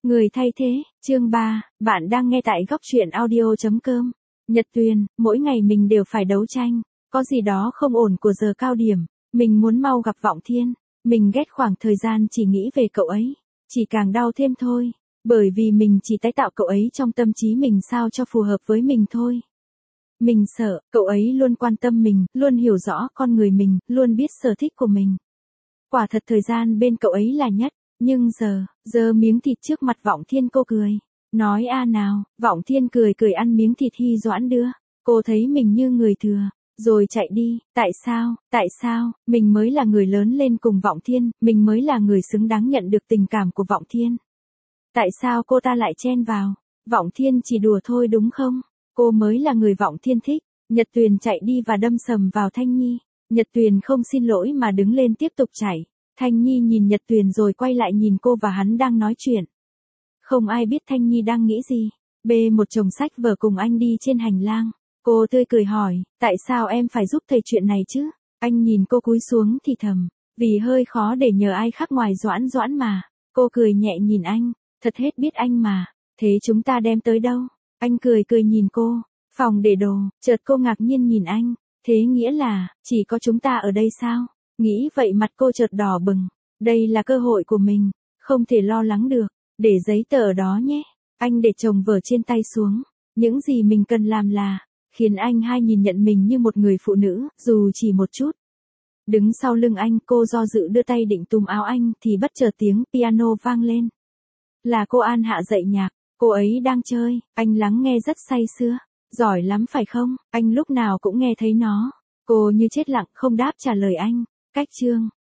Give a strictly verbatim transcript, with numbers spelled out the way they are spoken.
Người thay thế, chương ba, bạn đang nghe tại góc truyện audio chấm com. Nhật Tuyền, mỗi ngày mình đều phải đấu tranh, có gì đó không ổn của giờ cao điểm, mình muốn mau gặp Vọng Thiên, mình ghét khoảng thời gian chỉ nghĩ về cậu ấy, chỉ càng đau thêm thôi, bởi vì mình chỉ tái tạo cậu ấy trong tâm trí mình sao cho phù hợp với mình thôi. Mình sợ, cậu ấy luôn quan tâm mình, luôn hiểu rõ con người mình, luôn biết sở thích của mình. Quả thật thời gian bên cậu ấy là nhất. Nhưng giờ, giờ miếng thịt trước mặt Vọng Thiên cô cười. Nói a nào, Vọng Thiên cười cười ăn miếng thịt Hy Doãn đưa. Cô thấy mình như người thừa, rồi chạy đi. Tại sao, tại sao, mình mới là người lớn lên cùng Vọng Thiên, mình mới là người xứng đáng nhận được tình cảm của Vọng Thiên. Tại sao cô ta lại chen vào? Vọng Thiên chỉ đùa thôi đúng không? Cô mới là người Vọng Thiên thích. Nhật Tuyền chạy đi và đâm sầm vào Thanh Nhi. Nhật Tuyền không xin lỗi mà đứng lên tiếp tục chạy. Thanh Nhi nhìn Nhật Tuyền rồi quay lại nhìn cô và hắn đang nói chuyện. Không ai biết Thanh Nhi đang nghĩ gì. Bê một chồng sách vở cùng anh đi trên hành lang. Cô tươi cười hỏi, tại sao em phải giúp thầy chuyện này chứ? Anh nhìn cô cúi xuống thì thầm, vì hơi khó để nhờ ai khác ngoài Doãn Doãn mà. Cô cười nhẹ nhìn anh, thật hết biết anh mà. Thế chúng ta đem tới đâu? Anh cười cười nhìn cô, phòng để đồ, chợt cô ngạc nhiên nhìn anh. Thế nghĩa là, chỉ có chúng ta ở đây sao? Nghĩ vậy mặt cô chợt đỏ bừng. Đây là cơ hội của mình, không thể lo lắng được. Để giấy tờ ở đó nhé. Anh để chồng vở trên tay xuống. Những gì mình cần làm là, khiến anh hai nhìn nhận mình như một người phụ nữ, dù chỉ một chút. Đứng sau lưng anh, cô do dự đưa tay định túm áo anh thì bất chợt tiếng piano vang lên. Là cô An Hạ dạy nhạc, cô ấy đang chơi, anh lắng nghe rất say sưa. Giỏi lắm phải không, anh lúc nào cũng nghe thấy nó. Cô như chết lặng không đáp trả lời anh. Cách chương